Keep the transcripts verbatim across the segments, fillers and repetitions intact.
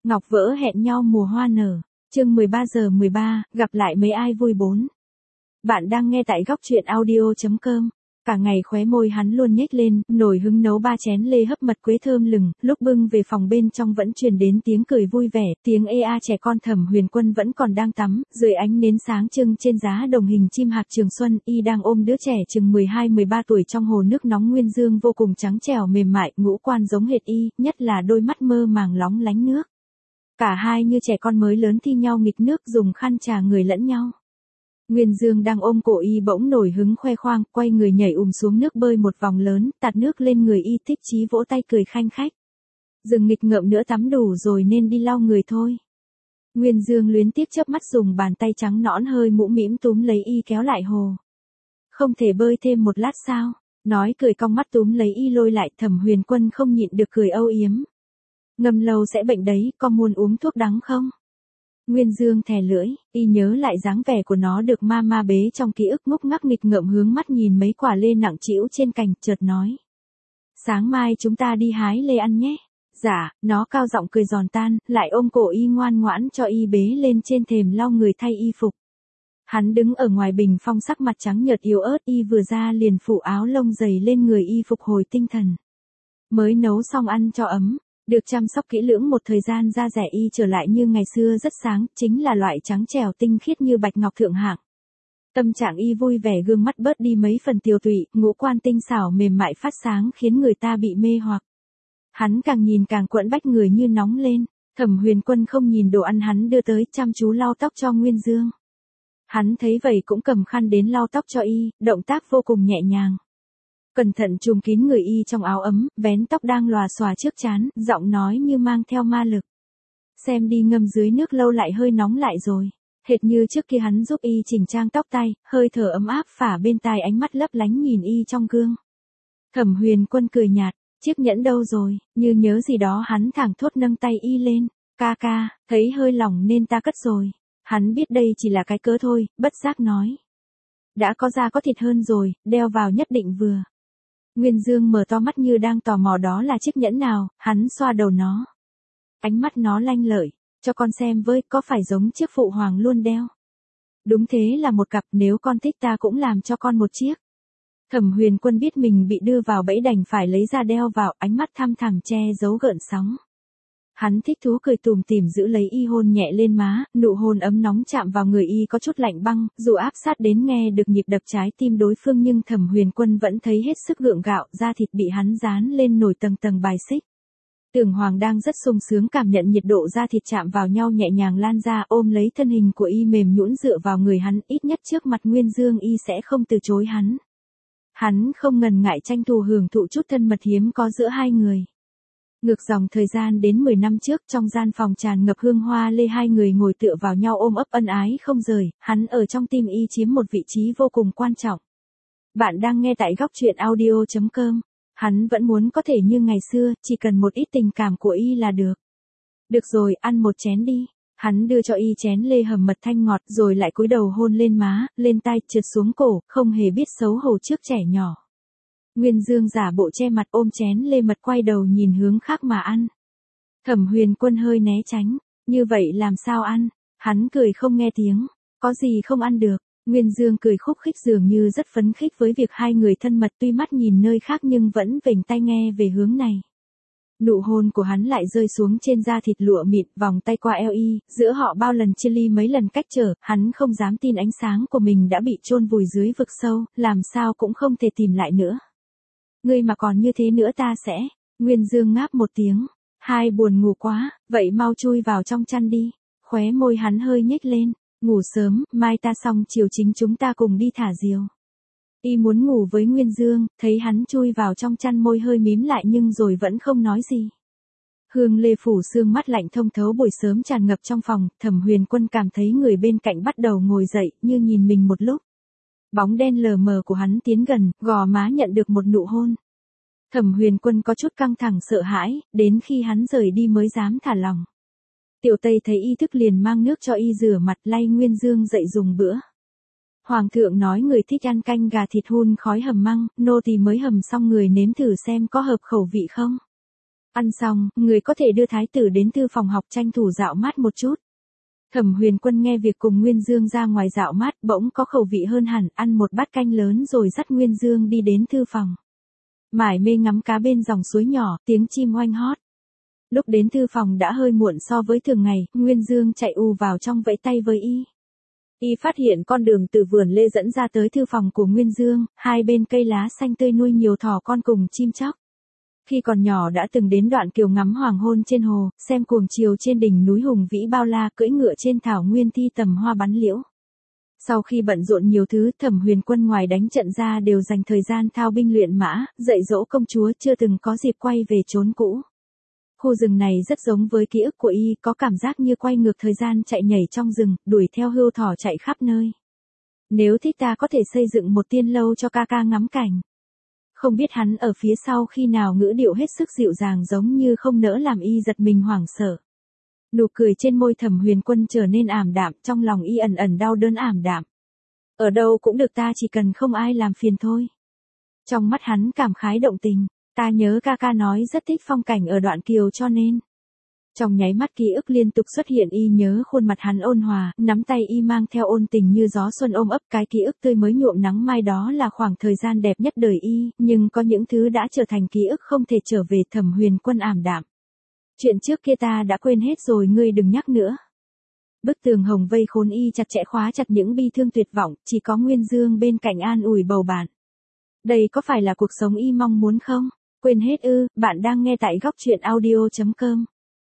Ngọc vỡ hẹn nhau mùa hoa nở. Chương mười ba giờ mười ba, gặp lại mấy ai vui bốn. Bạn đang nghe tại góc truyện audio chấm com. Cả ngày khóe môi hắn luôn nhếch lên, nổi hứng nấu ba chén lê hấp mật quế thơm lừng, lúc bưng về phòng bên trong vẫn truyền đến tiếng cười vui vẻ, tiếng ê a trẻ con. Thẩm Huyền Quân vẫn còn đang tắm, dưới ánh nến sáng trưng trên giá đồng hình chim hạc Trường Xuân, y đang ôm đứa trẻ chừng mười hai mười ba tuổi trong hồ nước nóng nguyên dương vô cùng trắng trẻo mềm mại, ngũ quan giống hệt y, nhất là đôi mắt mơ màng lóng lánh nước. Cả hai như trẻ con mới lớn thi nhau nghịch nước dùng khăn trà người lẫn nhau. Nguyên Dương đang ôm cổ y bỗng nổi hứng khoe khoang, quay người nhảy ùm xuống nước bơi một vòng lớn, tạt nước lên người y, thích chí vỗ tay cười khanh khách. Dừng nghịch ngợm nữa, tắm đủ rồi nên đi lau người thôi. Nguyên Dương luyến tiếc chớp mắt dùng bàn tay trắng nõn hơi mũm mĩm túm lấy y kéo lại hồ. Không thể bơi thêm một lát sao? Nói cười cong mắt túm lấy y lôi lại. Thẩm Huyền Quân không nhịn được cười âu yếm. Ngâm lâu sẽ bệnh đấy, có muốn uống thuốc đắng không? Nguyên Dương thè lưỡi, y nhớ lại dáng vẻ của nó được ma ma bế trong ký ức, ngúc ngắc nghịch ngợm hướng mắt nhìn mấy quả lê nặng trĩu trên cành, chợt nói. Sáng mai chúng ta đi hái lê ăn nhé. Dạ, nó cao giọng cười giòn tan, lại ôm cổ y ngoan ngoãn cho y bế lên trên thềm lau người thay y phục. Hắn đứng ở ngoài bình phong sắc mặt trắng nhợt yếu ớt, y vừa ra liền phủ áo lông dày lên người y phục hồi tinh thần. Mới nấu xong ăn cho ấm. Được chăm sóc kỹ lưỡng một thời gian, da rẻ y trở lại như ngày xưa rất sáng, chính là loại trắng trẻo tinh khiết như bạch ngọc thượng hạng. Tâm trạng y vui vẻ, gương mắt bớt đi mấy phần tiều tụy, ngũ quan tinh xảo mềm mại phát sáng khiến người ta bị mê hoặc. Hắn càng nhìn càng quẫn bách, người như nóng lên. Thẩm Huyền Quân không nhìn đồ ăn hắn đưa tới, chăm chú lau tóc cho Nguyên Dương. Hắn thấy vậy cũng cầm khăn đến lau tóc cho y, động tác vô cùng nhẹ nhàng. Cẩn thận trùm kín người y trong áo ấm, vén tóc đang lòa xòa trước trán, giọng nói như mang theo ma lực. Xem đi, ngâm dưới nước lâu lại hơi nóng lại rồi. Hệt như trước kia hắn giúp y chỉnh trang tóc tai, hơi thở ấm áp phả bên tai, ánh mắt lấp lánh nhìn y trong gương. Thẩm Huyền Quân cười nhạt, chiếc nhẫn đâu rồi? Như nhớ gì đó hắn thẳng thốt nâng tay y lên. Ca ca, thấy hơi lỏng nên ta cất rồi. Hắn biết đây chỉ là cái cớ thôi, bất giác nói. Đã có da có thịt hơn rồi, đeo vào nhất định vừa. Nguyên Dương mở to mắt như đang tò mò đó là chiếc nhẫn nào, hắn xoa đầu nó. Ánh mắt nó lanh lợi, cho con xem với, có phải giống chiếc phụ hoàng luôn đeo? Đúng thế, là một cặp, nếu con thích ta cũng làm cho con một chiếc. Thẩm Huyền Quân biết mình bị đưa vào bẫy đành phải lấy ra đeo vào, ánh mắt thăm thẳm che giấu gợn sóng. Hắn thích thú cười tủm tỉm giữ lấy y, hôn nhẹ lên má, nụ hôn ấm nóng chạm vào người y có chút lạnh băng, dù áp sát đến nghe được nhịp đập trái tim đối phương nhưng Thẩm Huyền Quân vẫn thấy hết sức gượng gạo, da thịt bị hắn dán lên nổi tầng tầng bài xích. Tưởng Hoàng đang rất sung sướng cảm nhận nhiệt độ da thịt chạm vào nhau nhẹ nhàng lan ra, ôm lấy thân hình của y mềm nhũn dựa vào người hắn, ít nhất trước mặt Nguyên Dương y sẽ không từ chối hắn. Hắn không ngần ngại tranh thủ hưởng thụ chút thân mật hiếm có giữa hai người. Ngược dòng thời gian đến mười năm trước, trong gian phòng tràn ngập hương hoa lê, hai người ngồi tựa vào nhau ôm ấp ân ái không rời, hắn ở trong tim y chiếm một vị trí vô cùng quan trọng. Bạn đang nghe tại góc truyện audio chấm com. Hắn vẫn muốn có thể như ngày xưa, chỉ cần một ít tình cảm của y là được. Được rồi, ăn một chén đi. Hắn đưa cho y chén lê hầm mật thanh ngọt rồi lại cúi đầu hôn lên má, lên tai, trượt xuống cổ, không hề biết xấu hổ trước trẻ nhỏ. Nguyên Dương giả bộ che mặt ôm chén lê mật quay đầu nhìn hướng khác mà ăn. Thẩm Huyền Quân hơi né tránh, như vậy làm sao ăn? Hắn cười không nghe tiếng, có gì không ăn được? Nguyên Dương cười khúc khích dường như rất phấn khích với việc hai người thân mật, tuy mắt nhìn nơi khác nhưng vẫn vểnh tai nghe về hướng này. Nụ hôn của hắn lại rơi xuống trên da thịt lụa mịn, vòng tay qua eo y, giữa họ bao lần chia ly mấy lần cách trở, hắn không dám tin ánh sáng của mình đã bị chôn vùi dưới vực sâu, làm sao cũng không thể tìm lại nữa. Ngươi mà còn như thế nữa ta sẽ. Nguyên Dương ngáp một tiếng. Hai buồn ngủ quá, vậy mau chui vào trong chăn đi. Khóe môi hắn hơi nhếch lên. Ngủ sớm, mai ta xong chiều chính chúng ta cùng đi thả diều. Y muốn ngủ với Nguyên Dương, thấy hắn chui vào trong chăn môi hơi mím lại nhưng rồi vẫn không nói gì. Hương lê phủ sương mắt lạnh thông thấu buổi sớm tràn ngập trong phòng, Thẩm Huyền Quân cảm thấy người bên cạnh bắt đầu ngồi dậy, như nhìn mình một lúc. Bóng đen lờ mờ của hắn tiến gần, gò má nhận được một nụ hôn. Thẩm Huyền Quân có chút căng thẳng sợ hãi, đến khi hắn rời đi mới dám thả lòng. Tiểu Tây thấy y thức liền mang nước cho y rửa mặt, lay Nguyên Dương dậy dùng bữa. Hoàng thượng nói người thích ăn canh gà thịt hun khói hầm măng, nô tỳ mới hầm xong, người nếm thử xem có hợp khẩu vị không. Ăn xong, người có thể đưa thái tử đến thư phòng học tranh thủ dạo mát một chút. Thẩm Huyền Quân nghe việc cùng Nguyên Dương ra ngoài dạo mát bỗng có khẩu vị hơn hẳn, ăn một bát canh lớn rồi dắt Nguyên Dương đi đến thư phòng. Mải mê ngắm cá bên dòng suối nhỏ, tiếng chim oanh hót. Lúc đến thư phòng đã hơi muộn so với thường ngày, Nguyên Dương chạy ù vào trong vẫy tay với y. Y phát hiện con đường từ vườn lê dẫn ra tới thư phòng của Nguyên Dương, hai bên cây lá xanh tươi nuôi nhiều thỏ con cùng chim chóc. Khi còn nhỏ đã từng đến đoạn kiều ngắm hoàng hôn trên hồ, xem cuồng chiều trên đỉnh núi hùng vĩ bao la, cưỡi ngựa trên thảo nguyên thi tầm hoa bắn liễu. Sau khi bận rộn nhiều thứ, Thẩm Huyền Quân ngoài đánh trận ra đều dành thời gian thao binh luyện mã, dạy dỗ công chúa, chưa từng có dịp quay về chốn cũ. Khu rừng này rất giống với ký ức của y, có cảm giác như quay ngược thời gian chạy nhảy trong rừng, đuổi theo hươu thỏ chạy khắp nơi. Nếu thích ta có thể xây dựng một tiên lâu cho ca ca ngắm cảnh. Không biết hắn ở phía sau khi nào ngữ điệu hết sức dịu dàng giống như không nỡ làm y giật mình hoảng sợ. Nụ cười trên môi Thẩm Huyền Quân trở nên ảm đạm, trong lòng y ẩn ẩn đau đớn ảm đạm. Ở đâu cũng được, ta chỉ cần không ai làm phiền thôi. Trong mắt hắn cảm khái động tình, ta nhớ ca ca nói rất thích phong cảnh ở đoạn kiều cho nên. Trong nháy mắt ký ức liên tục xuất hiện, y nhớ khuôn mặt hắn ôn hòa, nắm tay y mang theo ôn tình như gió xuân ôm ấp, cái ký ức tươi mới nhuộm nắng mai đó là khoảng thời gian đẹp nhất đời y, nhưng có những thứ đã trở thành ký ức không thể trở về. Thẩm Huyền Quân ảm đạm. Chuyện trước kia ta đã quên hết rồi, ngươi đừng nhắc nữa. Bức tường hồng vây khốn y chặt chẽ, khóa chặt những bi thương tuyệt vọng, chỉ có Nguyên Dương bên cạnh an ủi bầu bạn. Đây có phải là cuộc sống y mong muốn không? Quên hết ư? Bạn đang nghe tại góc truyện audio chấm com.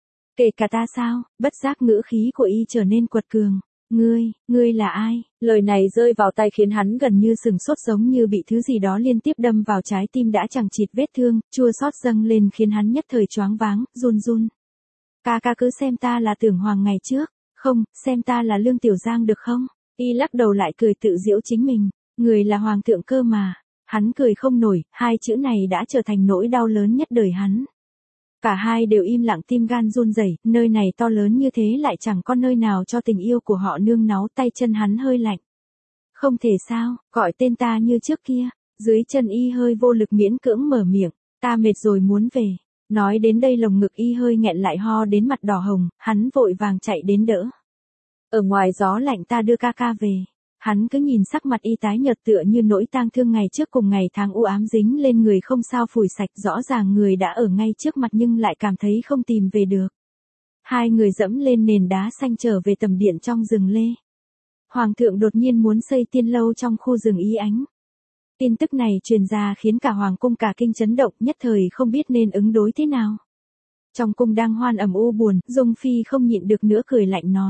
Kể cả ta sao? Bất giác ngữ khí của y trở nên quật cường. Ngươi, ngươi là ai? Lời này rơi vào tai khiến hắn gần như sừng sốt, giống như bị thứ gì đó liên tiếp đâm vào trái tim đã chẳng chịt vết thương, chua xót dâng lên khiến hắn nhất thời choáng váng, run run. Ca ca cứ xem ta là Tưởng Hoàng ngày trước, không, xem ta là Lương Tiểu Giang được không? Y lắc đầu lại cười tự giễu chính mình, người là hoàng thượng cơ mà. Hắn cười không nổi, hai chữ này đã trở thành nỗi đau lớn nhất đời hắn. Cả hai đều im lặng, tim gan run rẩy, nơi này to lớn như thế lại chẳng có nơi nào cho tình yêu của họ nương náu, tay chân hắn hơi lạnh. Không thể sao, gọi tên ta như trước kia, dưới chân y hơi vô lực miễn cưỡng mở miệng, ta mệt rồi muốn về. Nói đến đây lồng ngực y hơi nghẹn lại, ho đến mặt đỏ hồng, hắn vội vàng chạy đến đỡ. Ở ngoài gió lạnh, ta đưa ca ca về. Hắn cứ nhìn sắc mặt y tái nhợt tựa như nỗi tang thương ngày trước cùng ngày tháng u ám dính lên người không sao phủi sạch, rõ ràng người đã ở ngay trước mặt nhưng lại cảm thấy không tìm về được. Hai người dẫm lên nền đá xanh trở về tầm điện trong rừng lê. Hoàng thượng đột nhiên muốn xây tiên lâu trong khu rừng Y Ánh. Tin tức này truyền ra khiến cả hoàng cung cả kinh chấn động, nhất thời không biết nên ứng đối thế nào. Trong cung đang hoan ầm u buồn, Dung Phi không nhịn được nữa cười lạnh nói.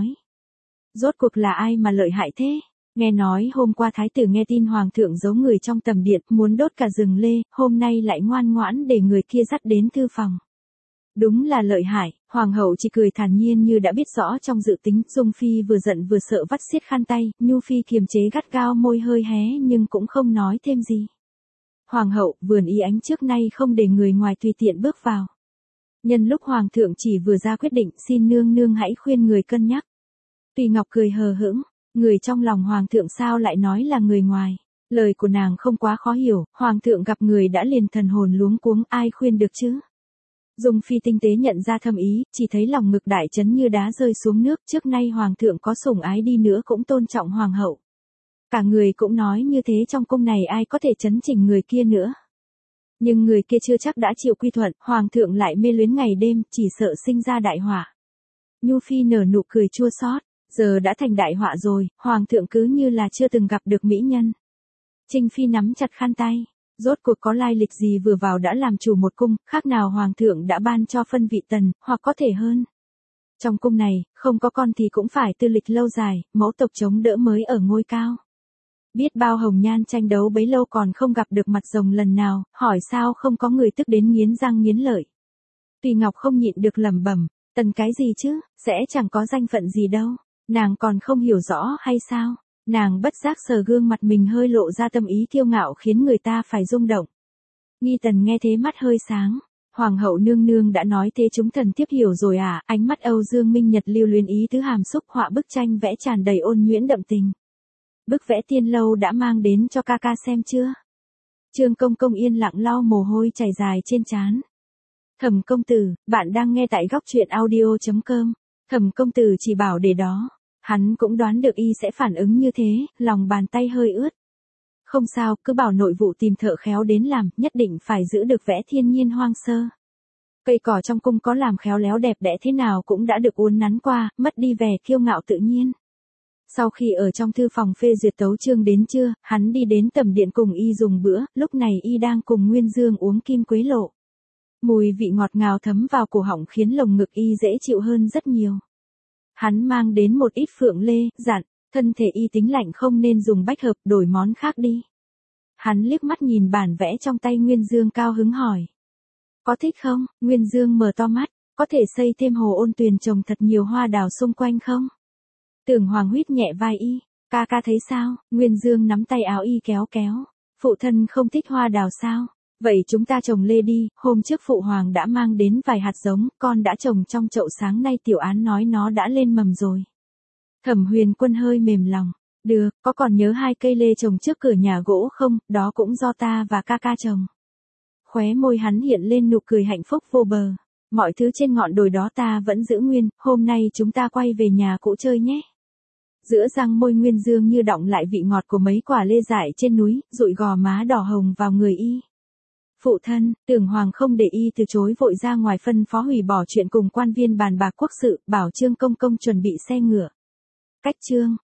Rốt cuộc là ai mà lợi hại thế? Nghe nói hôm qua thái tử nghe tin hoàng thượng giấu người trong tầm điện, muốn đốt cả rừng lê, hôm nay lại ngoan ngoãn để người kia dắt đến thư phòng. Đúng là lợi hại, hoàng hậu chỉ cười thản nhiên như đã biết rõ trong dự tính. Dung Phi vừa giận vừa sợ vắt xiết khăn tay, Nhu Phi kiềm chế gắt gao, môi hơi hé nhưng cũng không nói thêm gì. Hoàng hậu, vườn Y Ánh trước nay không để người ngoài tùy tiện bước vào. Nhân lúc hoàng thượng chỉ vừa ra quyết định, xin nương nương hãy khuyên người cân nhắc. Tùy Ngọc cười hờ hững. Người trong lòng hoàng thượng sao lại nói là người ngoài? Lời của nàng không quá khó hiểu, hoàng thượng gặp người đã liền thần hồn luống cuống, ai khuyên được chứ? Dung Phi tinh tế nhận ra thâm ý, chỉ thấy lòng ngực đại chấn như đá rơi xuống nước, trước nay hoàng thượng có sủng ái đi nữa cũng tôn trọng hoàng hậu. Cả người cũng nói như thế, trong cung này ai có thể chấn chỉnh người kia nữa. Nhưng người kia chưa chắc đã chịu quy thuận, hoàng thượng lại mê luyến ngày đêm, chỉ sợ sinh ra đại họa. Nhu Phi nở nụ cười chua xót. Giờ đã thành đại họa rồi, hoàng thượng cứ như là chưa từng gặp được mỹ nhân. Trinh Phi nắm chặt khăn tay, rốt cuộc có lai lịch gì vừa vào đã làm chủ một cung, khác nào hoàng thượng đã ban cho phân vị tần, hoặc có thể hơn. Trong cung này, không có con thì cũng phải tư lịch lâu dài, mẫu tộc chống đỡ mới ở ngôi cao. Biết bao hồng nhan tranh đấu bấy lâu còn không gặp được mặt rồng lần nào, hỏi sao không có người tức đến nghiến răng nghiến lợi. Tùy Ngọc không nhịn được lẩm bẩm, tần cái gì chứ, sẽ chẳng có danh phận gì đâu. Nàng còn không hiểu rõ hay sao? Nàng bất giác sờ gương mặt mình hơi lộ ra tâm ý kiêu ngạo khiến người ta phải rung động. Nghi Tần nghe thế mắt hơi sáng. Hoàng hậu nương nương đã nói thế chúng thần tiếp hiểu rồi à? Ánh mắt Âu Dương Minh Nhật lưu luyến ý tứ hàm xúc, họa bức tranh vẽ tràn đầy ôn nhuyễn đậm tình. Bức vẽ tiên lâu đã mang đến cho ca ca xem chưa? Trương Công Công yên lặng lau mồ hôi chảy dài trên trán. Thẩm công tử, bạn đang nghe tại góc truyện audio.com. Thẩm công tử chỉ bảo để đó. Hắn cũng đoán được y sẽ phản ứng như thế, lòng bàn tay hơi ướt. Không sao, cứ bảo nội vụ tìm thợ khéo đến làm, nhất định phải giữ được vẻ thiên nhiên hoang sơ. Cây cỏ trong cung có làm khéo léo đẹp đẽ thế nào cũng đã được uốn nắn qua, mất đi vẻ kiêu ngạo tự nhiên. Sau khi ở trong thư phòng phê duyệt tấu chương đến trưa, hắn đi đến tầm điện cùng y dùng bữa, lúc này y đang cùng Nguyên Dương uống kim quế lộ. Mùi vị ngọt ngào thấm vào cổ họng khiến lồng ngực y dễ chịu hơn rất nhiều. Hắn mang đến một ít phượng lê, dặn, thân thể y tính lạnh không nên dùng bách hợp, đổi món khác đi. Hắn liếc mắt nhìn bản vẽ trong tay Nguyên Dương cao hứng hỏi. Có thích không? Nguyên Dương mở to mắt, có thể xây thêm hồ ôn tuyền trồng thật nhiều hoa đào xung quanh không? Tưởng Hoàng huýt nhẹ vai y, ca ca thấy sao? Nguyên Dương nắm tay áo y kéo kéo. Phụ thân không thích hoa đào sao? Vậy chúng ta trồng lê đi, hôm trước phụ hoàng đã mang đến vài hạt giống, con đã trồng trong chậu sáng nay Tiểu Án nói nó đã lên mầm rồi. Thẩm Huyền Quân hơi mềm lòng, được, có còn nhớ hai cây lê trồng trước cửa nhà gỗ không, đó cũng do ta và ca ca trồng. Khóe môi hắn hiện lên nụ cười hạnh phúc vô bờ, mọi thứ trên ngọn đồi đó ta vẫn giữ nguyên, hôm nay chúng ta quay về nhà cũ chơi nhé. Giữa răng môi Nguyên Dương như đọng lại vị ngọt của mấy quả lê dại trên núi, dụi gò má đỏ hồng vào người y. Phụ thân, Tưởng Hoàng không để y từ chối vội ra ngoài phân phó hủy bỏ chuyện cùng quan viên bàn bạc quốc sự, bảo Trương Công Công chuẩn bị xe ngựa. Cách Trương,